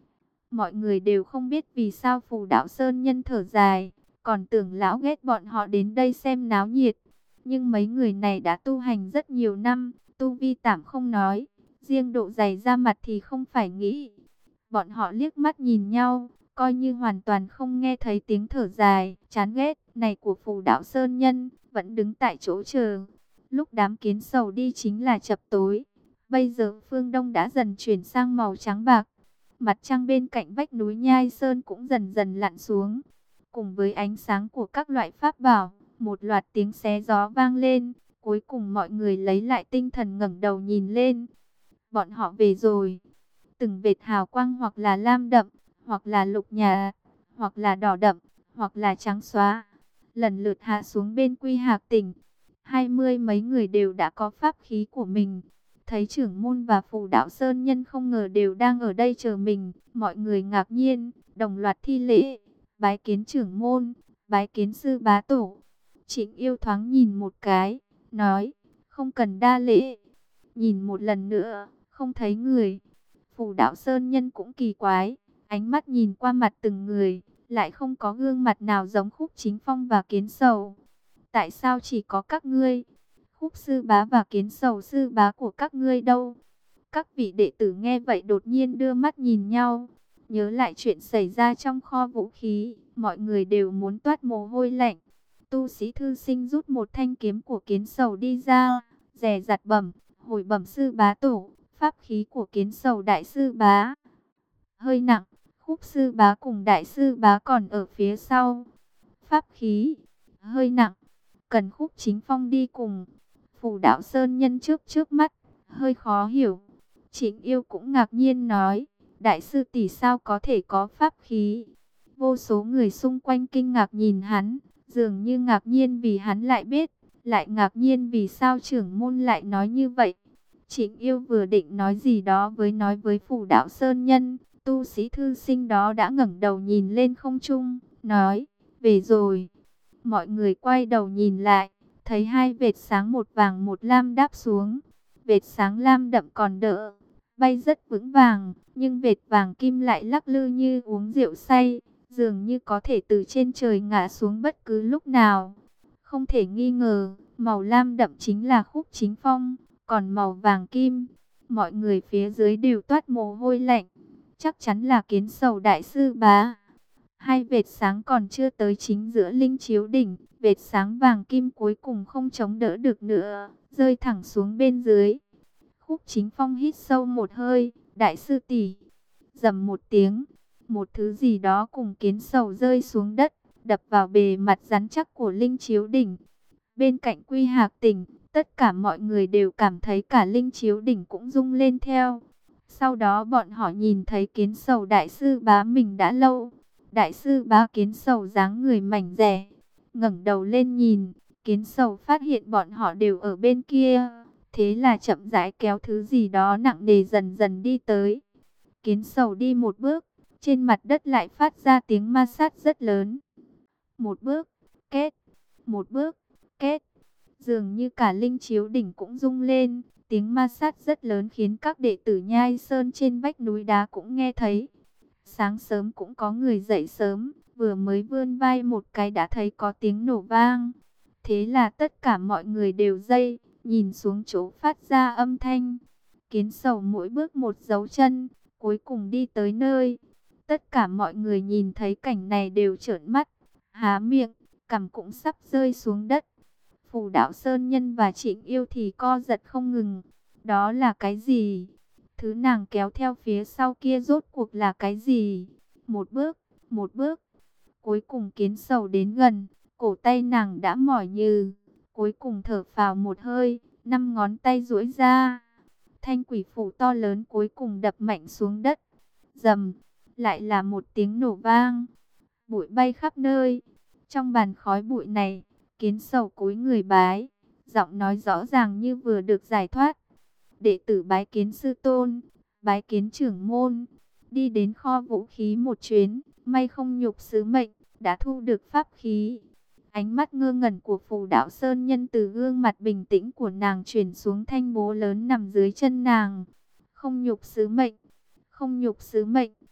Speaker 1: Mọi người đều không biết vì sao Phù Đạo Sơn Nhân thở dài, còn tưởng lão ghét bọn họ đến đây xem náo nhiệt. Nhưng mấy người này đã tu hành rất nhiều năm, tu vi tạm không nói, riêng độ dày da mặt thì không phải nghĩ. Bọn họ liếc mắt nhìn nhau, coi như hoàn toàn không nghe thấy tiếng thở dài, chán ghét này của Phù Đạo Sơn Nhân, vẫn đứng tại chỗ chờ. Lúc đám kiến sầu đi chính là chập tối. Bây giờ phương đông đã dần chuyển sang màu trắng bạc. Mặt trăng bên cạnh vách núi Nhai Sơn cũng dần dần lặn xuống. Cùng với ánh sáng của các loại pháp bảo, một loạt tiếng xé gió vang lên. Cuối cùng mọi người lấy lại tinh thần ngẩng đầu nhìn lên. Bọn họ về rồi. Từng vệt hào quang hoặc là lam đậm, hoặc là lục nhà, hoặc là đỏ đậm, hoặc là trắng xóa. Lần lượt hạ xuống bên Quy Hạc Tỉnh. 20 mấy người đều đã có pháp khí của mình. Thấy trưởng môn và Phù Đạo Sơn Nhân không ngờ đều đang ở đây chờ mình. Mọi người ngạc nhiên, đồng loạt thi lễ. Bái kiến trưởng môn, bái kiến sư bá tổ. Trịnh Yêu thoáng nhìn một cái, nói, không cần đa lễ. Nhìn một lần nữa, không thấy người. Phù Đạo Sơn Nhân cũng kỳ quái, ánh mắt nhìn qua mặt từng người, lại không có gương mặt nào giống Khúc Chính Phong và Kiến Sầu. Tại sao chỉ có các ngươi? Khúc sư bá và Kiến Sầu sư bá của các ngươi đâu? Các vị đệ tử nghe vậy đột nhiên đưa mắt nhìn nhau. Nhớ lại chuyện xảy ra trong kho vũ khí, mọi người đều muốn toát mồ hôi lạnh. Tu sĩ thư sinh rút một thanh kiếm của Kiến Sầu đi ra, dè dặt bẩm, hồi bẩm sư bá tổ, pháp khí của Kiến Sầu đại sư bá hơi nặng, Khúc sư bá cùng đại sư bá còn ở phía sau. Pháp khí hơi nặng, cần Khúc Chính Phong đi cùng. Phù Đạo Sơn Nhân trước mắt, hơi khó hiểu. Trịnh Yêu cũng ngạc nhiên nói, đại sư tỷ sao có thể có pháp khí? Vô số người xung quanh kinh ngạc nhìn hắn, dường như ngạc nhiên vì hắn lại biết, lại ngạc nhiên vì sao trưởng môn lại nói như vậy. Trịnh Yêu vừa định nói gì đó nói với Phù Đạo Sơn Nhân, tu sĩ thư sinh đó đã ngẩng đầu nhìn lên không trung, nói, về rồi. Mọi người quay đầu nhìn lại, thấy hai vệt sáng một vàng một lam đáp xuống. Vệt sáng lam đậm còn đỡ, bay rất vững vàng, nhưng vệt vàng kim lại lắc lư như uống rượu say, dường như có thể từ trên trời ngã xuống bất cứ lúc nào. Không thể nghi ngờ, màu lam đậm chính là Khúc Chính Phong, còn màu vàng kim, mọi người phía dưới đều toát mồ hôi lạnh. Chắc chắn là Kiến Sầu đại sư bá. Hai vệt sáng còn chưa tới chính giữa linh chiếu đỉnh, vệt sáng vàng kim cuối cùng không chống đỡ được nữa, rơi thẳng xuống bên dưới. Khúc Chính Phong hít sâu một hơi, đại sư tỷ, rầm một tiếng, một thứ gì đó cùng Kiến Sầu rơi xuống đất, đập vào bề mặt rắn chắc của linh chiếu đỉnh. Bên cạnh Quy Hạc Tỉnh, tất cả mọi người đều cảm thấy cả linh chiếu đỉnh cũng rung lên theo. Sau đó bọn họ nhìn thấy Kiến Sầu đại sư bá mình đã lâu. Đại sư bá Kiến Sầu dáng người mảnh dẻ, ngẩng đầu lên nhìn, Kiến Sầu phát hiện bọn họ đều ở bên kia, thế là chậm rãi kéo thứ gì đó nặng nề dần dần đi tới. Kiến Sầu đi một bước, trên mặt đất lại phát ra tiếng ma sát rất lớn. Một bước, két, một bước, két, dường như cả linh chiếu đỉnh cũng rung lên, tiếng ma sát rất lớn khiến các đệ tử Nhai Sơn trên vách núi đá cũng nghe thấy. Sáng sớm cũng có người dậy sớm, vừa mới vươn vai một cái đã thấy có tiếng nổ vang. Thế là tất cả mọi người đều dậy, nhìn xuống chỗ phát ra âm thanh. Kiến Sầu mỗi bước một dấu chân, cuối cùng đi tới nơi. Tất cả mọi người nhìn thấy cảnh này đều trợn mắt, há miệng, cằm cũng sắp rơi xuống đất. Phù Đạo Sơn Nhân và Trịnh Yêu thì co giật không ngừng. Đó là cái gì? Thứ nàng kéo theo phía sau kia rốt cuộc là cái gì? Một bước, một bước. Cuối cùng Kiến Sầu đến gần, cổ tay nàng đã mỏi nhừ. Cuối cùng thở phào một hơi, 5 ngón tay duỗi ra. Thanh quỷ phủ to lớn cuối cùng đập mạnh xuống đất. Rầm, lại là một tiếng nổ vang. Bụi bay khắp nơi. Trong bàn khói bụi này, Kiến Sầu cúi người bái, giọng nói rõ ràng như vừa được giải thoát. Đệ tử bái kiến sư tôn, bái kiến trưởng môn, đi đến kho vũ khí một chuyến, may không nhục sứ mệnh, đã thu được pháp khí. Ánh mắt ngơ ngẩn của Phù Đạo Sơn Nhân từ gương mặt bình tĩnh của nàng chuyển xuống thanh bố lớn nằm dưới chân nàng. Không nhục sứ mệnh, không nhục sứ mệnh,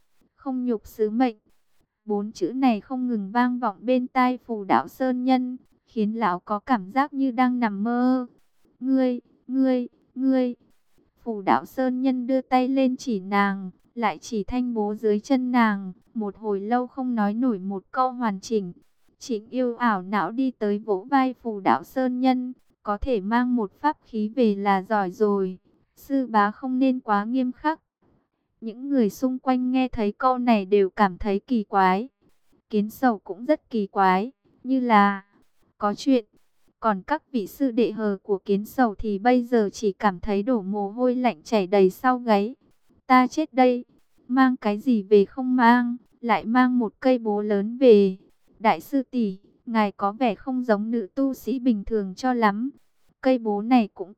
Speaker 1: không nhục sứ mệnh. Bốn chữ này không ngừng vang vọng bên tai Phù Đạo Sơn Nhân, khiến lão có cảm giác như đang nằm mơ. Ngươi, ngươi, ngươi. Phù Đạo Sơn Nhân đưa tay lên chỉ nàng, lại chỉ thanh bố dưới chân nàng, một hồi lâu không nói nổi một câu hoàn chỉnh. Trịnh Yêu ảo não đi tới vỗ vai Phù Đạo Sơn Nhân, có thể mang một pháp khí về là giỏi rồi, sư bá không nên quá nghiêm khắc. Những người xung quanh nghe thấy câu này đều cảm thấy kỳ quái. Kiến Sầu cũng rất kỳ quái, như là có chuyện. Còn các vị sư đệ hờ của Kiến Sầu thì bây giờ chỉ cảm thấy đổ mồ hôi lạnh chảy đầy sau gáy. Ta chết đây, mang cái gì về không mang, lại mang một cây bố lớn về. Đại sư tỷ, ngài có vẻ không giống nữ tu sĩ bình thường cho lắm. Cây bố này cũng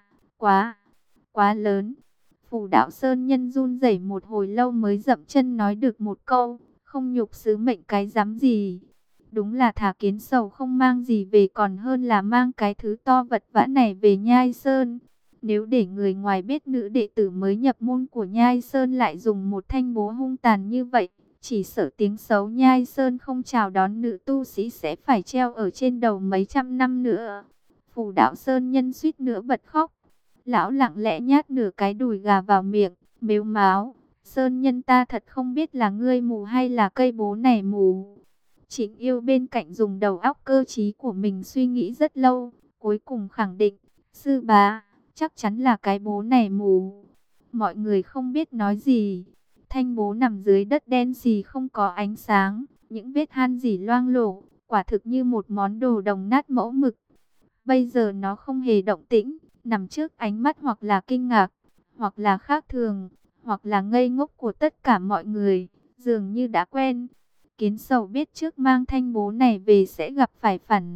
Speaker 1: quá lớn. Phù Đạo Sơn Nhân run rẩy một hồi lâu mới dậm chân nói được một câu, không nhục sứ mệnh cái dám gì. Đúng là thả Kiến Sầu không mang gì về còn hơn là mang cái thứ to vật vã này về Nhai Sơn. Nếu để người ngoài biết nữ đệ tử mới nhập môn của Nhai Sơn lại dùng một thanh bố hung tàn như vậy, chỉ sợ tiếng xấu Nhai Sơn không chào đón nữ tu sĩ sẽ phải treo ở trên đầu mấy trăm năm nữa. Phù Đạo Sơn Nhân suýt nữa bật khóc. Lão lặng lẽ nhát nửa cái đùi gà vào miệng, mếu máo. Sơn Nhân, ta thật không biết là ngươi mù hay là cây bố này mù. Trịnh Yêu bên cạnh dùng đầu óc cơ trí của mình suy nghĩ rất lâu, cuối cùng khẳng định, sư bá, chắc chắn là cái bố này mù. Mọi người không biết nói gì. Thanh bố nằm dưới đất đen xì không có ánh sáng, những vết han rỉ loang lổ, quả thực như một món đồ đồng nát mẫu mực. Bây giờ nó không hề động tĩnh, nằm trước ánh mắt hoặc là kinh ngạc, hoặc là khác thường, hoặc là ngây ngốc của tất cả mọi người, dường như đã quen. Kiến Sầu biết trước mang thanh bố này về sẽ gặp phải phản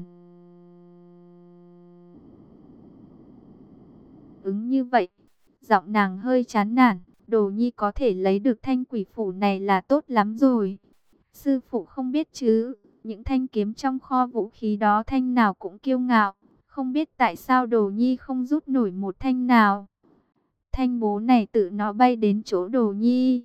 Speaker 1: ứng như vậy. Giọng nàng hơi chán nản, Đồ Nhi có thể lấy được thanh quỷ phủ này là tốt lắm rồi. Sư phụ không biết chứ, những thanh kiếm trong kho vũ khí đó thanh nào cũng kiêu ngạo, không biết tại sao Đồ Nhi không rút nổi một thanh nào. Thanh bố này tự nó bay đến chỗ Đồ Nhi,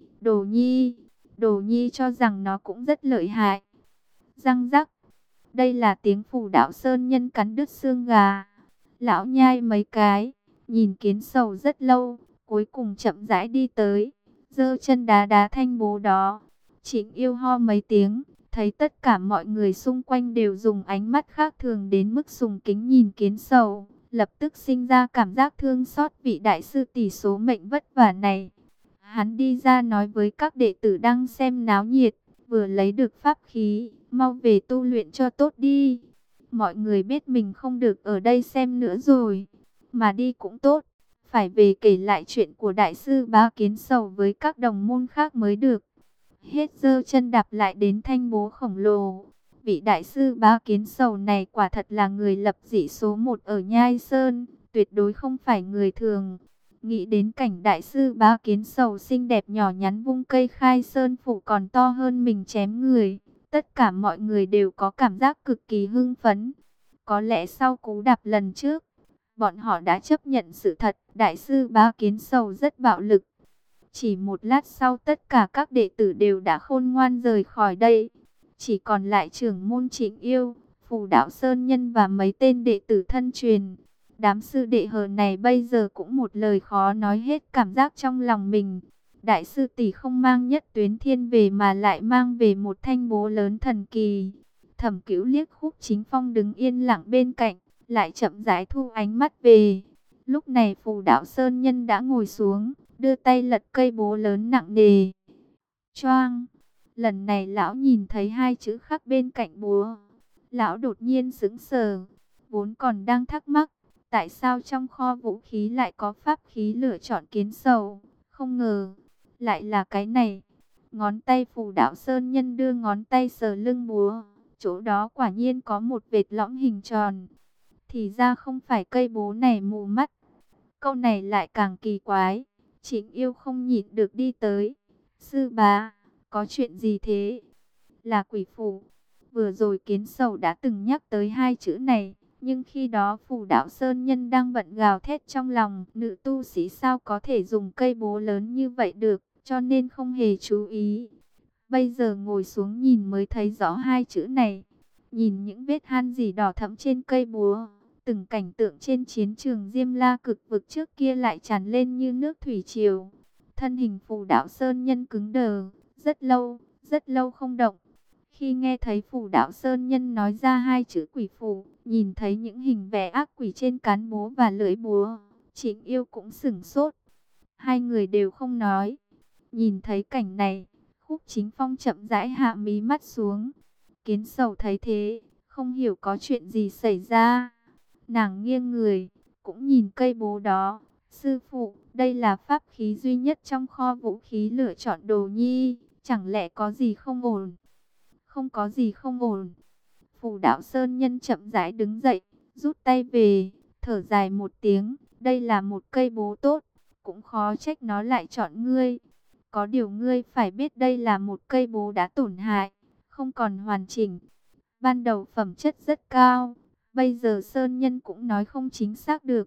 Speaker 1: Đồ Nhi cho rằng nó cũng rất lợi hại. Răng rắc, đây là tiếng Phù Đạo Sơn Nhân cắn đứt xương gà. Lão nhai mấy cái, nhìn Kiến Sầu rất lâu, cuối cùng chậm rãi đi tới, giơ chân đá đá thanh bố đó. Trịnh Yêu ho mấy tiếng, thấy tất cả mọi người xung quanh đều dùng ánh mắt khác thường đến mức sùng kính nhìn Kiến Sầu, lập tức sinh ra cảm giác thương xót vị đại sư tỷ số mệnh vất vả này. Hắn đi ra nói với các đệ tử đang xem náo nhiệt, vừa lấy được pháp khí, mau về tu luyện cho tốt đi. Mọi người biết mình không được ở đây xem nữa rồi, mà đi cũng tốt, phải về kể lại chuyện của đại sư Bá Kiến Sầu với các đồng môn khác mới được. Hết giơ chân đạp lại đến thanh bố khổng lồ. Vị đại sư Bá Kiến Sầu này quả thật là người lập dị số một ở Nhai Sơn, tuyệt đối không phải người thường. Nghĩ đến cảnh đại sư Bá Kiến Sầu xinh đẹp nhỏ nhắn vung cây khai sơn phủ còn to hơn mình chém người, tất cả mọi người đều có cảm giác cực kỳ hưng phấn. Có lẽ sau cú đạp lần trước, bọn họ đã chấp nhận sự thật, đại sư Bá Kiến Sầu rất bạo lực. Chỉ một lát sau tất cả các đệ tử đều đã khôn ngoan rời khỏi đây. Chỉ còn lại trưởng môn Trịnh Yêu, Phù Đạo Sơn Nhân và mấy tên đệ tử thân truyền. Đám sư đệ hờ này bây giờ cũng một lời khó nói hết cảm giác trong lòng mình. Đại sư tỷ không mang Nhất Tuyến Thiên về mà lại mang về một thanh bố lớn thần kỳ. Thẩm Cửu liếc Khúc Chính Phong đứng yên lặng bên cạnh, lại chậm rãi thu ánh mắt về. Lúc này Phù Đạo Sơn Nhân đã ngồi xuống, đưa tay lật cây bố lớn nặng nề. Choang! Lần này lão nhìn thấy hai chữ khắc bên cạnh búa. Lão đột nhiên sững sờ, vốn còn đang thắc mắc, tại sao trong kho vũ khí lại có pháp khí lựa chọn Kiến Sầu, không ngờ lại là cái này. Ngón tay Phù Đạo Sơn Nhân đưa ngón tay sờ lưng búa, chỗ đó quả nhiên có một vệt lõm hình tròn. Thì ra không phải cây bố này mù mắt. Câu này lại càng kỳ quái. Trịnh Yêu không nhịn được đi tới. Sư bá, có chuyện gì thế? Là quỷ phủ. Vừa rồi Kiến Sầu đã từng nhắc tới hai chữ này, nhưng khi đó Phù Đạo Sơn Nhân đang bận gào thét trong lòng, nữ tu sĩ sao có thể dùng cây bố lớn như vậy được, cho nên không hề chú ý. Bây giờ ngồi xuống nhìn mới thấy rõ hai chữ này. Nhìn những vết han rỉ đỏ thẫm trên cây búa, từng cảnh tượng trên chiến trường Diêm La Cực Vực trước kia lại tràn lên như nước thủy triều. Thân hình Phù Đạo Sơn Nhân cứng đờ, rất lâu không động. Khi nghe thấy Phù Đạo Sơn Nhân nói ra hai chữ quỷ phù, nhìn thấy những hình vẽ ác quỷ trên cán búa và lưỡi búa, Trịnh Yêu cũng sửng sốt. Hai người đều không nói. Nhìn thấy cảnh này, Khúc Chính Phong chậm rãi hạ mí mắt xuống. Kiến Sầu thấy thế, không hiểu có chuyện gì xảy ra. Nàng nghiêng người, cũng nhìn cây búa đó. Sư phụ, đây là pháp khí duy nhất trong kho vũ khí lựa chọn Đồ Nhi, chẳng lẽ có gì không ổn? Không có gì không ổn. Phù Đạo Sơn Nhân chậm rãi đứng dậy, rút tay về, thở dài một tiếng. Đây là một cây búa tốt, cũng khó trách nó lại chọn ngươi. Có điều ngươi phải biết đây là một cây búa đã tổn hại, không còn hoàn chỉnh. Ban đầu phẩm chất rất cao, bây giờ Sơn Nhân cũng nói không chính xác được.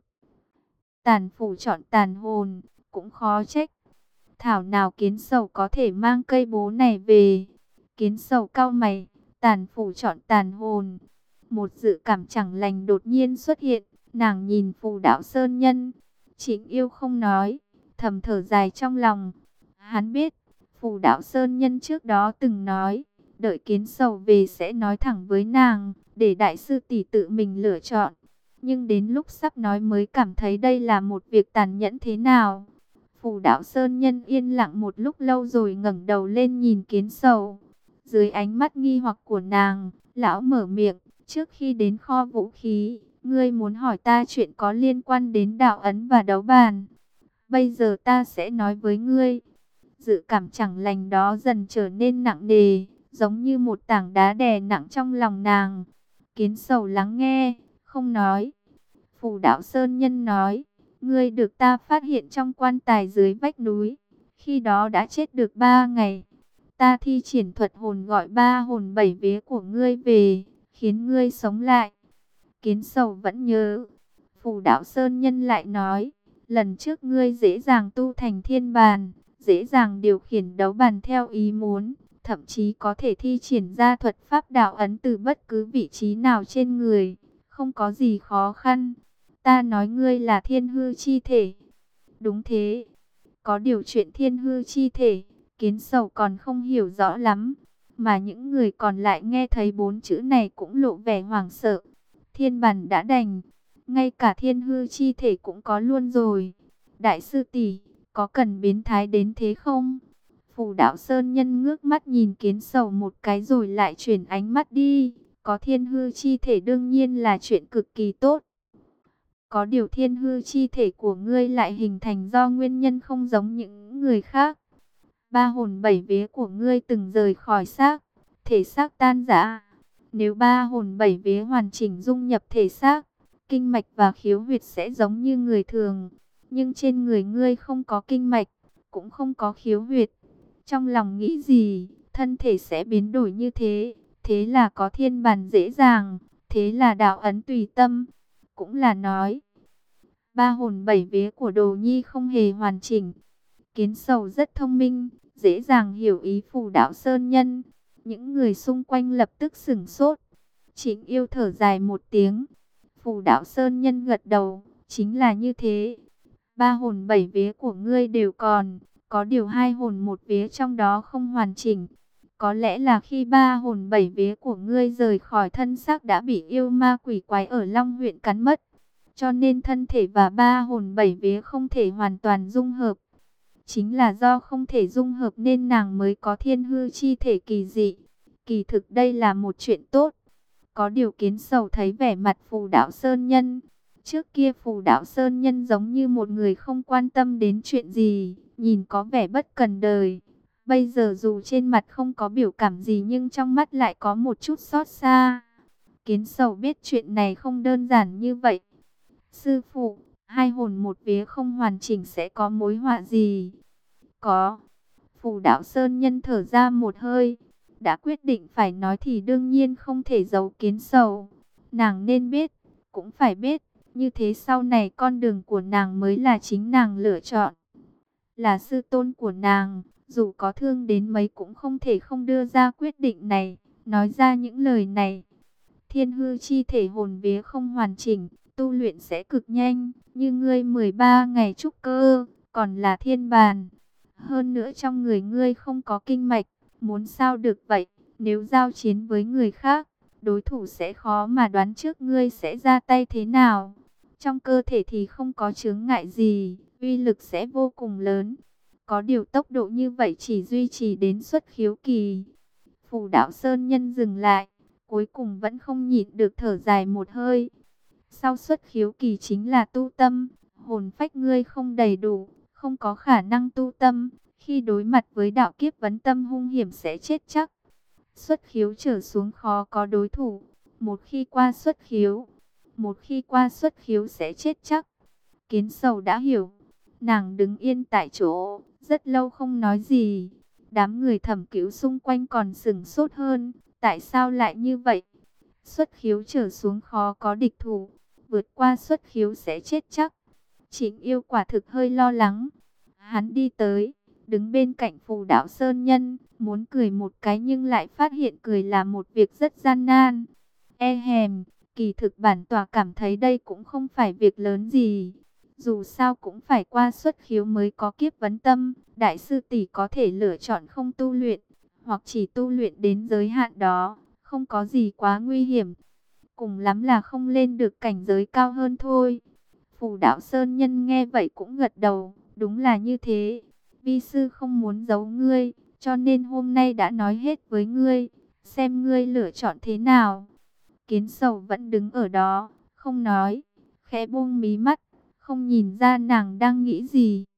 Speaker 1: Tàn phủ chọn tàn hồn, cũng khó trách. Thảo nào Kiến Sầu có thể mang cây búa này về. Kiến Sầu cau mày, tàn phủ chọn tàn hồn. Một dự cảm chẳng lành đột nhiên xuất hiện, nàng nhìn Phù Đạo Sơn Nhân. Trịnh Yêu không nói, thầm thở dài trong lòng. Hắn biết, Phù Đạo Sơn Nhân trước đó từng nói, đợi Kiến Sầu về sẽ nói thẳng với nàng, để đại sư tỷ tự mình lựa chọn. Nhưng đến lúc sắp nói mới cảm thấy đây là một việc tàn nhẫn thế nào. Phù Đạo Sơn Nhân yên lặng một lúc lâu rồi ngẩng đầu lên nhìn Kiến Sầu. Dưới ánh mắt nghi hoặc của nàng, lão mở miệng, trước khi đến kho vũ khí, ngươi muốn hỏi ta chuyện có liên quan đến đạo ấn và đấu bàn. Bây giờ ta sẽ nói với ngươi. Dự cảm chẳng lành đó dần trở nên nặng nề, giống như một tảng đá đè nặng trong lòng nàng. Kiến Sầu lắng nghe, không nói. Phù Đạo Sơn Nhân nói, ngươi được ta phát hiện trong quan tài dưới vách núi. Khi đó đã chết được 3 ngày. Ta thi triển thuật hồn gọi 3 hồn 7 vía của ngươi về, khiến ngươi sống lại. Kiến Sầu vẫn nhớ. Phù Đạo Sơn Nhân lại nói, lần trước ngươi dễ dàng tu thành thiên bàn, dễ dàng điều khiển đấu bàn theo ý muốn, thậm chí có thể thi triển ra thuật pháp đạo ấn từ bất cứ vị trí nào trên người, không có gì khó khăn. Ta nói ngươi là thiên hư chi thể. Đúng thế. Có điều chuyện thiên hư chi thể, Kiến Sầu còn không hiểu rõ lắm. Mà những người còn lại nghe thấy 4 chữ này cũng lộ vẻ hoảng sợ. Thiên bản đã đành, ngay cả thiên hư chi thể cũng có luôn rồi. Đại sư tỷ, có cần biến thái đến thế không? Phù Đạo Sơn Nhân ngước mắt nhìn Kiến Sầu một cái rồi lại chuyển ánh mắt đi. Có thiên hư chi thể đương nhiên là chuyện cực kỳ tốt. Có điều thiên hư chi thể của ngươi lại hình thành do nguyên nhân không giống những người khác. 3 hồn 7 vía của ngươi từng rời khỏi xác, thể xác tan rã. Nếu 3 hồn 7 vía hoàn chỉnh dung nhập thể xác, kinh mạch và khiếu huyệt sẽ giống như người thường. Nhưng trên người ngươi không có kinh mạch, cũng không có khiếu huyệt. Trong lòng nghĩ gì, thân thể sẽ biến đổi như thế. Thế là có thiên bản dễ dàng, thế là đạo ấn tùy tâm. Cũng là nói, 3 hồn 7 vía của Đồ Nhi không hề hoàn chỉnh. Kiến Sầu rất thông minh, dễ dàng hiểu ý Phù Đạo Sơn Nhân. Những người xung quanh lập tức sửng sốt. Trịnh Yêu thở dài một tiếng. Phù Đạo Sơn Nhân gật đầu, chính là như thế. 3 hồn 7 vía của ngươi đều còn, có điều 2 hồn 1 vía trong đó không hoàn chỉnh. Có lẽ là khi 3 hồn 7 vía của ngươi rời khỏi thân xác đã bị yêu ma quỷ quái ở Long huyện cắn mất. Cho nên thân thể và 3 hồn 7 vía không thể hoàn toàn dung hợp. Chính là do không thể dung hợp nên nàng mới có thiên hư chi thể kỳ dị. Kỳ thực đây là một chuyện tốt. Có điều Kiến Sầu thấy vẻ mặt Phù Đạo Sơn Nhân. Trước kia Phù Đạo Sơn Nhân giống như một người không quan tâm đến chuyện gì, nhìn có vẻ bất cần đời. Bây giờ dù trên mặt không có biểu cảm gì nhưng trong mắt lại có một chút xót xa. Kiến Sầu biết chuyện này không đơn giản như vậy. Sư phụ, 2 hồn 1 vía không hoàn chỉnh sẽ có mối họa gì? Có. Phù Đạo Sơn Nhân thở ra một hơi. Đã quyết định phải nói thì đương nhiên không thể giấu Kiến Sầu. Nàng nên biết, cũng phải biết. Như thế sau này con đường của nàng mới là chính nàng lựa chọn. Là sư tôn của nàng, Dù có thương đến mấy cũng không thể không đưa ra quyết định này, nói ra những lời này. Thiên hư chi thể hồn vía không hoàn chỉnh, tu luyện sẽ cực nhanh, như ngươi 13 ngày trúc cơ, còn là thiên bàn. Hơn nữa trong người ngươi không có kinh mạch, muốn sao được vậy, nếu giao chiến với người khác, đối thủ sẽ khó mà đoán trước ngươi sẽ ra tay thế nào. Trong cơ thể thì không có chướng ngại gì, uy lực sẽ vô cùng lớn. Có điều tốc độ như vậy chỉ duy trì đến xuất khiếu kỳ. Phù Đạo Sơn Nhân dừng lại, cuối cùng vẫn không nhịn được thở dài một hơi. Sau xuất khiếu kỳ chính là tu tâm, hồn phách ngươi không đầy đủ, không có khả năng tu tâm, khi đối mặt với đạo kiếp vấn tâm hung hiểm sẽ chết chắc. Xuất khiếu trở xuống khó có đối thủ, một khi qua xuất khiếu sẽ chết chắc. Kiến Sầu đã hiểu, nàng đứng yên tại chỗ, rất lâu không nói gì. Đám người Thẩm Cứu xung quanh còn sửng sốt hơn, tại sao lại như vậy? Xuất khiếu trở xuống khó có địch thủ, vượt qua xuất khiếu sẽ chết chắc. Trịnh Yêu quả thực hơi lo lắng. Hắn đi tới, đứng bên cạnh Phù Đạo Sơn Nhân, muốn cười một cái nhưng lại phát hiện cười là một việc rất gian nan. E hèm, kỳ thực bản tòa cảm thấy đây cũng không phải việc lớn gì. Dù sao cũng phải qua xuất khiếu mới có kiếp vấn tâm, đại sư tỷ có thể lựa chọn không tu luyện, hoặc chỉ tu luyện đến giới hạn đó, không có gì quá nguy hiểm. Cùng lắm là không lên được cảnh giới cao hơn thôi. Phù Đạo Sơn Nhân nghe vậy cũng gật đầu, đúng là như thế. Vi sư không muốn giấu ngươi, cho nên hôm nay đã nói hết với ngươi, xem ngươi lựa chọn thế nào. Kiến Sầu vẫn đứng ở đó, không nói, khẽ buông mí mắt, không nhìn ra nàng đang nghĩ gì.